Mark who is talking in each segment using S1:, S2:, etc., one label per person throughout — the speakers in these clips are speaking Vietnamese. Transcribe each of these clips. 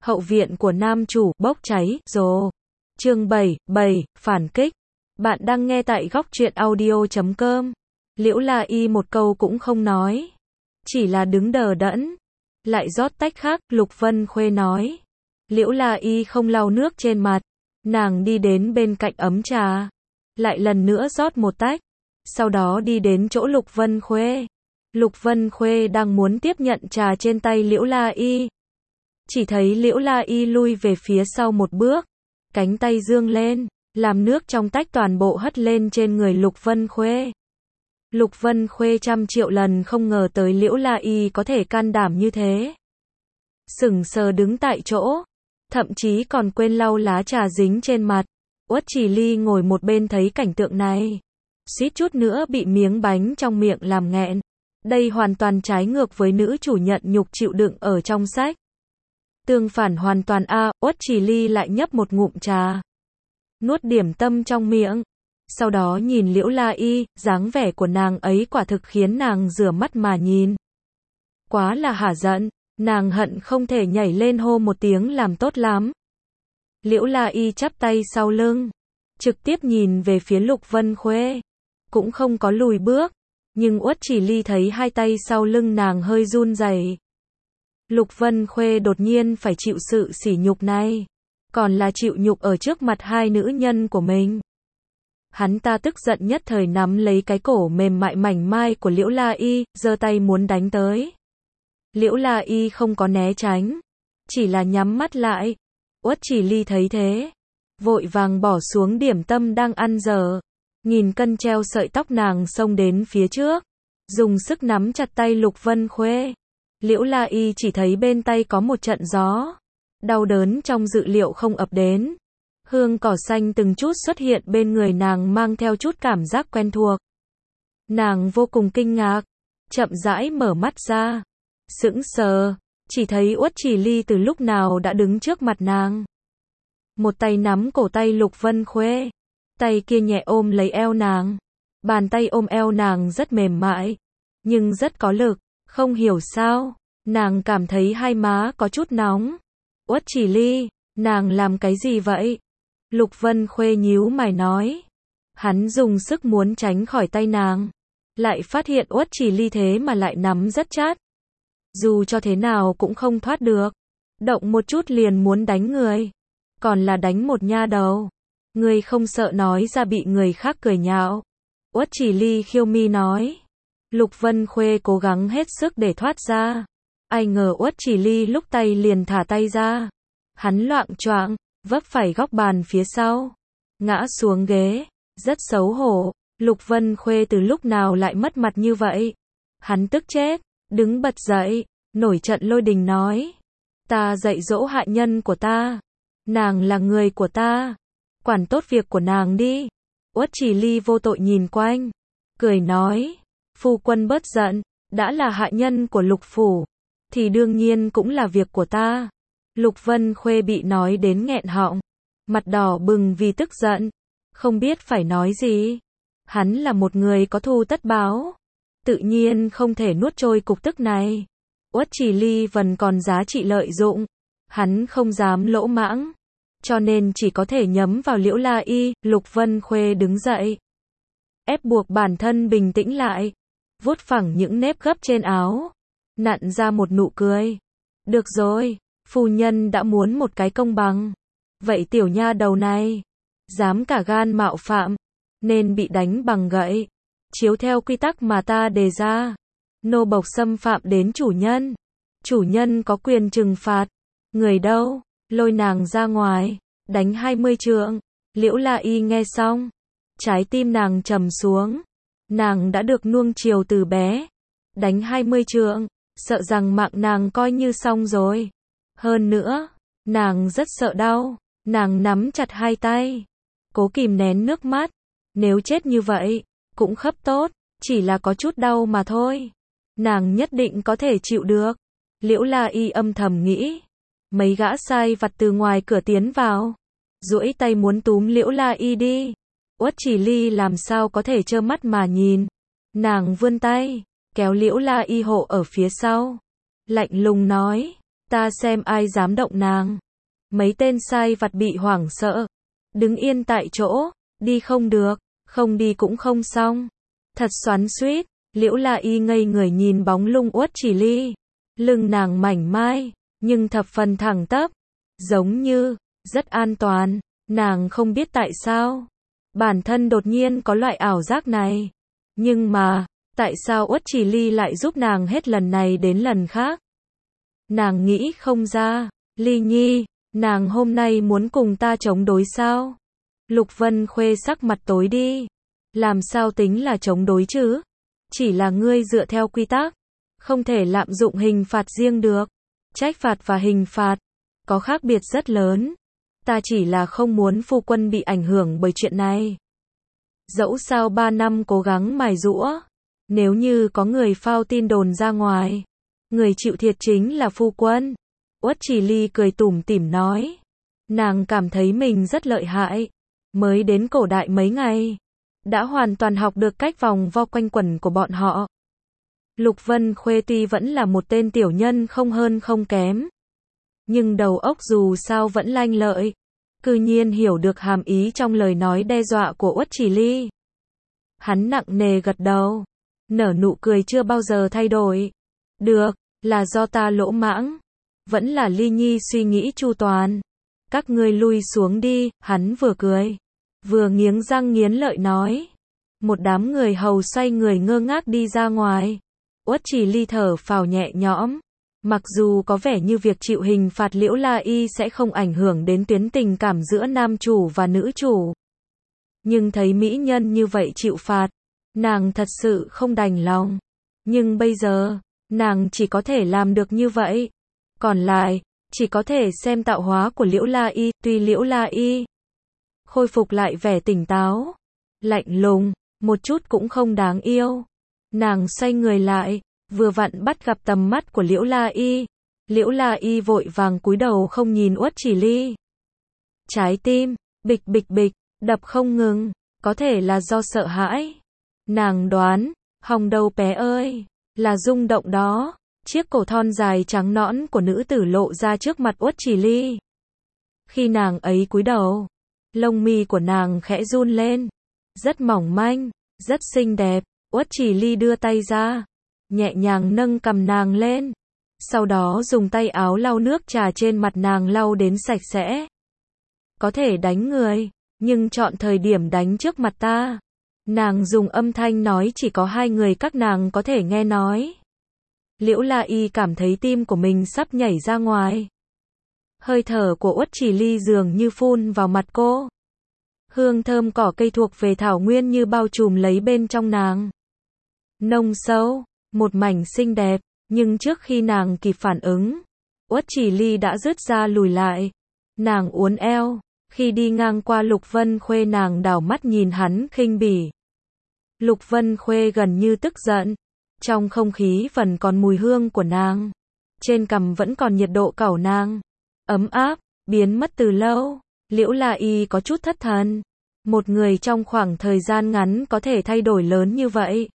S1: Hậu viện của nam chủ bốc cháy rồ. Chương 7, phản kích. Bạn đang nghe tại góc truyện audio.com. Liễu La Y một câu cũng không nói, chỉ là đứng đờ đẫn. Lại rót tách khác, Lục Vân Khuê nói. Liễu La Y không lau nước trên mặt, nàng đi đến bên cạnh ấm trà, lại lần nữa rót một tách, sau đó đi đến chỗ Lục Vân Khuê. Lục Vân Khuê đang muốn tiếp nhận trà trên tay Liễu La Y, chỉ thấy Liễu La Y lui về phía sau một bước, cánh tay dương lên, làm nước trong tách toàn bộ hất lên trên người Lục Vân Khuê. Lục Vân Khuê trăm triệu lần không ngờ tới Liễu La Y có thể can đảm như thế. Sững sờ đứng tại chỗ, thậm chí còn quên lau lá trà dính trên mặt. Uất Chỉ Ly ngồi một bên thấy cảnh tượng này, suýt chút nữa bị miếng bánh trong miệng làm nghẹn. Đây hoàn toàn trái ngược với nữ chủ nhận nhục chịu đựng ở trong sách. Tương phản hoàn toàn a. Uất Chỉ Ly lại nhấp một ngụm trà, nuốt điểm tâm trong miệng, sau đó nhìn Liễu La Y, dáng vẻ của nàng ấy quả thực khiến nàng rửa mắt mà nhìn. Quá là hả giận, nàng hận không thể nhảy lên hô một tiếng làm tốt lắm. Liễu La Y chắp tay sau lưng, trực tiếp nhìn về phía Lục Vân Khuê, cũng không có lùi bước, nhưng Uất Chỉ Ly thấy hai tay sau lưng nàng hơi run rẩy. Lục Vân Khuê đột nhiên phải chịu sự sỉ nhục này, còn là chịu nhục ở trước mặt hai nữ nhân của mình. Hắn ta tức giận nhất thời nắm lấy cái cổ mềm mại mảnh mai của Liễu La Y, giơ tay muốn đánh tới. Liễu La Y không có né tránh, chỉ là nhắm mắt lại. Uất Chỉ Ly thấy thế, vội vàng bỏ xuống điểm tâm đang ăn dở, nghìn cân treo sợi tóc nàng xông đến phía trước, dùng sức nắm chặt tay Lục Vân Khuê. Liễu La Y chỉ thấy bên tay có một trận gió, đau đớn trong dự liệu không ập đến. Hương cỏ xanh từng chút xuất hiện bên người nàng mang theo chút cảm giác quen thuộc. Nàng vô cùng kinh ngạc, chậm rãi mở mắt ra, sững sờ, chỉ thấy Uất Chỉ Ly từ lúc nào đã đứng trước mặt nàng. Một tay nắm cổ tay Lục Vân Khuê, tay kia nhẹ ôm lấy eo nàng. Bàn tay ôm eo nàng rất mềm mại, nhưng rất có lực, không hiểu sao, nàng cảm thấy hai má có chút nóng. Uất Chỉ Ly, nàng làm cái gì vậy? Lục Vân Khuê nhíu mày nói. Hắn dùng sức muốn tránh khỏi tay nàng, lại phát hiện Uất Chỉ Ly thế mà lại nắm rất chặt. Dù cho thế nào cũng không thoát được, động một chút liền muốn đánh người, còn là đánh một nha đầu. Ngươi không sợ nói ra bị người khác cười nhạo? Uất Chỉ Ly khiêu mi nói. Lục Vân Khuê cố gắng hết sức để thoát ra, ai ngờ Uất Chỉ Ly lúc tay liền thả tay ra. Hắn loạng choạng, vấp phải góc bàn phía sau, ngã xuống ghế, rất xấu hổ. Lục Vân Khuê từ lúc nào lại mất mặt như vậy? Hắn tức chết, đứng bật dậy, nổi trận lôi đình nói. Ta dạy dỗ hạ nhân của ta, nàng là người của ta, quản tốt việc của nàng đi. Uất Chỉ Ly vô tội nhìn quanh, cười nói. Phu quân bớt giận, đã là hạ nhân của Lục phủ, thì đương nhiên cũng là việc của ta. Lục Vân Khuê bị nói đến nghẹn họng, mặt đỏ bừng vì tức giận, không biết phải nói gì. Hắn là một người có thù tất báo, tự nhiên không thể nuốt trôi cục tức này. Uất Chỉ Ly vẫn còn giá trị lợi dụng, hắn không dám lỗ mãng, cho nên chỉ có thể nhắm vào Liễu La Y. Lục Vân Khuê đứng dậy, ép buộc bản thân bình tĩnh lại, vuốt phẳng những nếp gấp trên áo, nặn ra một nụ cười. Được rồi, phu nhân đã muốn một cái công bằng, vậy tiểu nha đầu này dám cả gan mạo phạm, nên bị đánh bằng gậy. Chiếu theo quy tắc mà ta đề ra, nô bộc xâm phạm đến chủ nhân có quyền trừng phạt. Người đâu? Lôi nàng ra ngoài, đánh 20 trượng. Liễu La Y nghe xong, trái tim nàng trầm xuống. Nàng đã được nuông chiều từ bé, đánh 20 trượng, sợ rằng mạng nàng coi như xong rồi. Hơn nữa, nàng rất sợ đau, nàng nắm chặt hai tay, cố kìm nén nước mắt. Nếu chết như vậy, cũng khấp tốt, chỉ là có chút đau mà thôi. Nàng nhất định có thể chịu được. Liễu La Y âm thầm nghĩ. Mấy gã sai vặt từ ngoài cửa tiến vào, duỗi tay muốn túm Liễu La Y đi. Uất Chỉ Ly làm sao có thể trơ mắt mà nhìn. Nàng vươn tay, kéo Liễu La Y hộ ở phía sau, lạnh lùng nói. Ta xem ai dám động nàng. Mấy tên sai vặt bị hoảng sợ. Đứng yên tại chỗ, đi không được, không đi cũng không xong. Thật xoắn xuýt, Liễu La Y ngây người nhìn bóng lưng Uất Chỉ Ly. Lưng nàng mảnh mai, nhưng thập phần thẳng tắp, giống như rất an toàn. Nàng không biết tại sao bản thân đột nhiên có loại ảo giác này. Nhưng mà, tại sao Uất Chỉ Ly lại giúp nàng hết lần này đến lần khác? Nàng nghĩ không ra. Ly Nhi, nàng hôm nay muốn cùng ta chống đối sao? Lục Vân Khuê sắc mặt tối đi. Làm sao tính là chống đối chứ? Chỉ là ngươi dựa theo quy tắc, không thể lạm dụng hình phạt riêng được. Trách phạt và hình phạt có khác biệt rất lớn. Ta chỉ là không muốn phu quân bị ảnh hưởng bởi chuyện này. Dẫu sao 3 năm cố gắng mài giũa, nếu như có người phao tin đồn ra ngoài, người chịu thiệt chính là phu quân. Uất Chỉ Ly cười tủm tỉm nói. Nàng cảm thấy mình rất lợi hại. Mới đến cổ đại mấy ngày, đã hoàn toàn học được cách vòng vo quanh quẩn của bọn họ. Lục Vân Khuê tuy vẫn là một tên tiểu nhân không hơn không kém, nhưng đầu óc dù sao vẫn lanh lợi. Cư nhiên hiểu được hàm ý trong lời nói đe dọa của Uất Chỉ Ly. Hắn nặng nề gật đầu, nở nụ cười chưa bao giờ thay đổi. Được, là do ta lỗ mãng. Vẫn là Ly Nhi suy nghĩ chu toàn. Các ngươi lui xuống đi, hắn vừa cười, vừa nghiến răng nghiến lợi nói. Một đám người hầu xoay người ngơ ngác đi ra ngoài. Uất Chỉ Ly thở phào nhẹ nhõm. Mặc dù có vẻ như việc chịu hình phạt Liễu La Y sẽ không ảnh hưởng đến tuyến tình cảm giữa nam chủ và nữ chủ, nhưng thấy mỹ nhân như vậy chịu phạt, nàng thật sự không đành lòng. Nhưng bây giờ, nàng chỉ có thể làm được như vậy. Còn lại, chỉ có thể xem tạo hóa của Liễu La Y. Tuy Liễu La Y khôi phục lại vẻ tỉnh táo, lạnh lùng, một chút cũng không đáng yêu. Nàng xoay người lại, vừa vặn bắt gặp tầm mắt của Liễu La Y. Liễu La Y vội vàng cúi đầu không nhìn Uất Chỉ Ly. Trái tim, bịch bịch bịch, đập không ngừng, có thể là do sợ hãi. Nàng đoán, hồng đầu bé ơi, là rung động đó. Chiếc cổ thon dài trắng nõn của nữ tử lộ ra trước mặt Uất Chỉ Ly. Khi nàng ấy cúi đầu, lông mi của nàng khẽ run lên. Rất mỏng manh, rất xinh đẹp. Uất Chỉ Ly đưa tay ra, nhẹ nhàng nâng cằm nàng lên. Sau đó dùng tay áo lau nước trà trên mặt nàng lau đến sạch sẽ. Có thể đánh người, nhưng chọn thời điểm đánh trước mặt ta. Nàng dùng âm thanh nói chỉ có 2 người các nàng có thể nghe nói. Liễu La Y cảm thấy tim của mình sắp nhảy ra ngoài. Hơi thở của Uất Chỉ Ly dường như phun vào mặt cô. Hương thơm cỏ cây thuộc về thảo nguyên như bao trùm lấy bên trong nàng. Nông sâu, một mảnh xinh đẹp, nhưng trước khi nàng kịp phản ứng, Uất Chỉ Ly đã rứt ra lùi lại. Nàng uốn eo, khi đi ngang qua Lục Vân Khuê nàng đảo mắt nhìn hắn khinh bỉ. Lục Vân Khuê gần như tức giận. Trong không khí vẫn còn mùi hương của nàng. Trên cằm vẫn còn nhiệt độ cẩu nàng. Ấm áp, biến mất từ lâu. Liễu La Y có chút thất thần. Một người trong khoảng thời gian ngắn có thể thay đổi lớn như vậy.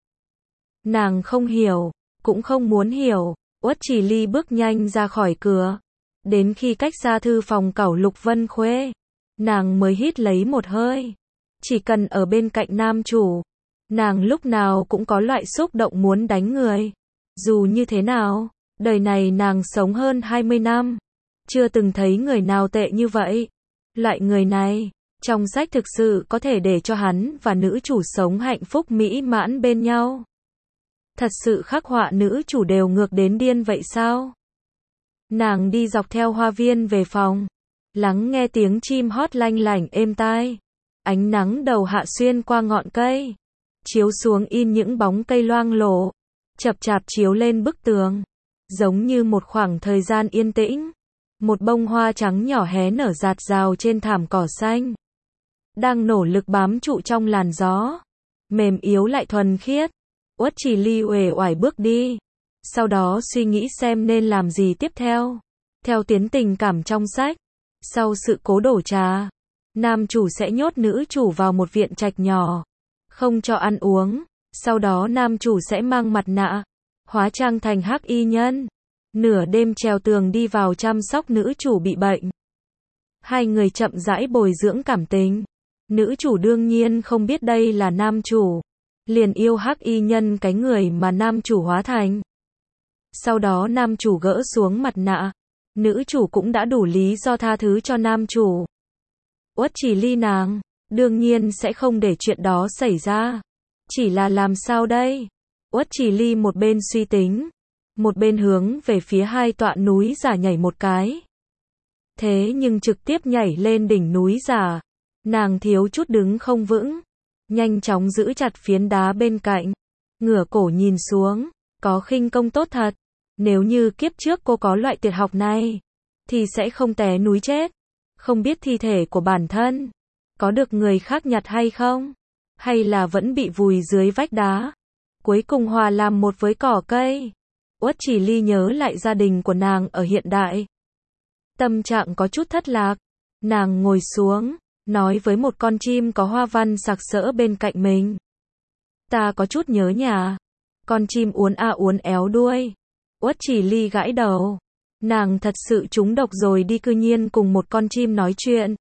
S1: Nàng không hiểu, cũng không muốn hiểu. Uất Chỉ Ly bước nhanh ra khỏi cửa. Đến khi cách xa thư phòng cẩu Lục Vân Khuê, nàng mới hít lấy một hơi. Chỉ cần ở bên cạnh nam chủ, nàng lúc nào cũng có loại xúc động muốn đánh người. Dù như thế nào, đời này nàng sống hơn 20 năm, chưa từng thấy người nào tệ như vậy. Loại người này, trong sách thực sự có thể để cho hắn và nữ chủ sống hạnh phúc mỹ mãn bên nhau. Thật sự khắc họa nữ chủ đều ngược đến điên vậy sao? Nàng đi dọc theo hoa viên về phòng, lắng nghe tiếng chim hót lanh lảnh êm tai. Ánh nắng đầu hạ xuyên qua ngọn cây, chiếu xuống in những bóng cây loang lổ, chập chạp chiếu lên bức tường, giống như một khoảng thời gian yên tĩnh. Một bông hoa trắng nhỏ hé nở rạt rào trên thảm cỏ xanh, đang nỗ lực bám trụ trong làn gió, mềm yếu lại thuần khiết. Uất Chỉ Ly uể oải bước đi, sau đó suy nghĩ xem nên làm gì tiếp theo. Theo tiến tình cảm trong sách, sau sự cố đổ trà, nam chủ sẽ nhốt nữ chủ vào một viện trạch nhỏ, không cho ăn uống. Sau đó nam chủ sẽ mang mặt nạ, hóa trang thành hắc y nhân, nửa đêm trèo tường đi vào chăm sóc nữ chủ bị bệnh. Hai người chậm rãi bồi dưỡng cảm tình. Nữ chủ đương nhiên không biết đây là nam chủ, liền yêu hắc y nhân cái người mà nam chủ hóa thành. Sau đó nam chủ gỡ xuống mặt nạ, nữ chủ cũng đã đủ lý do tha thứ cho nam chủ. Uất Chỉ Ly nàng, đương nhiên sẽ không để chuyện đó xảy ra. Chỉ là làm sao đây? Uất Chỉ Ly một bên suy tính, một bên hướng về phía hai tọa núi giả nhảy một cái. Thế nhưng trực tiếp nhảy lên đỉnh núi giả, nàng thiếu chút đứng không vững, nhanh chóng giữ chặt phiến đá bên cạnh, ngửa cổ nhìn xuống, có khinh công tốt thật. Nếu như kiếp trước cô có loại tuyệt học này, thì sẽ không té núi chết. Không biết thi thể của bản thân có được người khác nhặt hay không, hay là vẫn bị vùi dưới vách đá, cuối cùng hòa làm một với cỏ cây. Uất Chỉ Ly nhớ lại gia đình của nàng ở hiện đại, tâm trạng có chút thất lạc. Nàng ngồi xuống, nói với một con chim có hoa văn sặc sỡ bên cạnh mình. Ta có chút nhớ nhà. Con chim uốn a uốn éo đuôi. Uất Chỉ Ly gãi đầu. Nàng thật sự trúng độc rồi đi, cư nhiên cùng một con chim nói chuyện.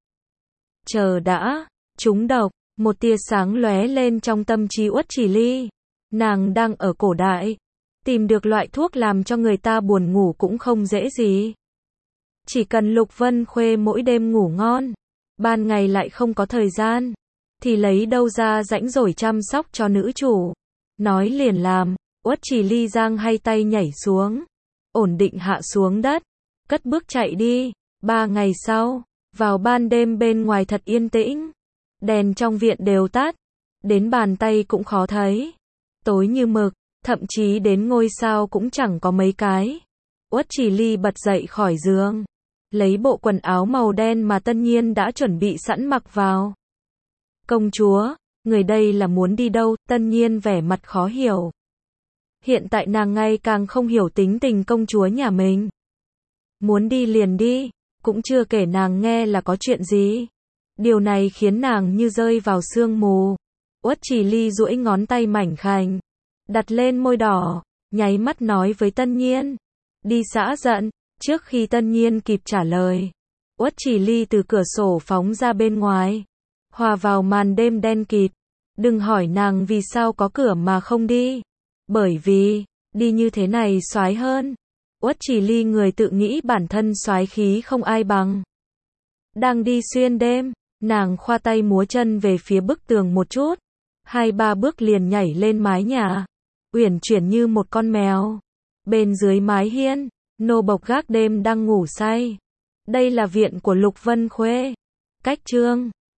S1: Chờ đã, trúng độc, một tia sáng lóe lên trong tâm trí Uất Chỉ Ly. Nàng đang ở cổ đại, tìm được loại thuốc làm cho người ta buồn ngủ cũng không dễ gì. Chỉ cần Lục Vân Khuê mỗi đêm ngủ ngon, ban ngày lại không có thời gian, thì lấy đâu ra rãnh rỗi chăm sóc cho nữ chủ. Nói liền làm, Uất Chỉ Ly giang hai tay nhảy xuống, ổn định hạ xuống đất, cất bước chạy đi. 3 ngày sau, vào ban đêm bên ngoài thật yên tĩnh, đèn trong viện đều tắt, đến bàn tay cũng khó thấy, tối như mực, thậm chí đến ngôi sao cũng chẳng có mấy cái. Uất Chỉ Ly bật dậy khỏi giường, lấy bộ quần áo màu đen mà Tân Nhiên đã chuẩn bị sẵn mặc vào. Công chúa, người đây là muốn đi đâu? Tân Nhiên vẻ mặt khó hiểu. Hiện tại nàng ngày càng không hiểu tính tình công chúa nhà mình. Muốn đi liền đi, cũng chưa kể nàng nghe là có chuyện gì. Điều này khiến nàng như rơi vào sương mù. Uất Chỉ Ly duỗi ngón tay mảnh khảnh, đặt lên môi đỏ, nháy mắt nói với Tân Nhiên. Đi xã giận. Trước khi Tân Nhiên kịp trả lời, Uất Chỉ Ly từ cửa sổ phóng ra bên ngoài, hòa vào màn đêm đen kịt. Đừng hỏi nàng vì sao có cửa mà không đi. Bởi vì, đi như thế này soái hơn. Uất Chỉ Ly người tự nghĩ bản thân soái khí không ai bằng. Đang đi xuyên đêm, nàng khoa tay múa chân về phía bức tường một chút, 2-3 bước liền nhảy lên mái nhà, uyển chuyển như một con mèo. Bên dưới mái hiên, nô bộc gác đêm đang ngủ say. Đây là viện của Lục Vân Khuê. Cách chương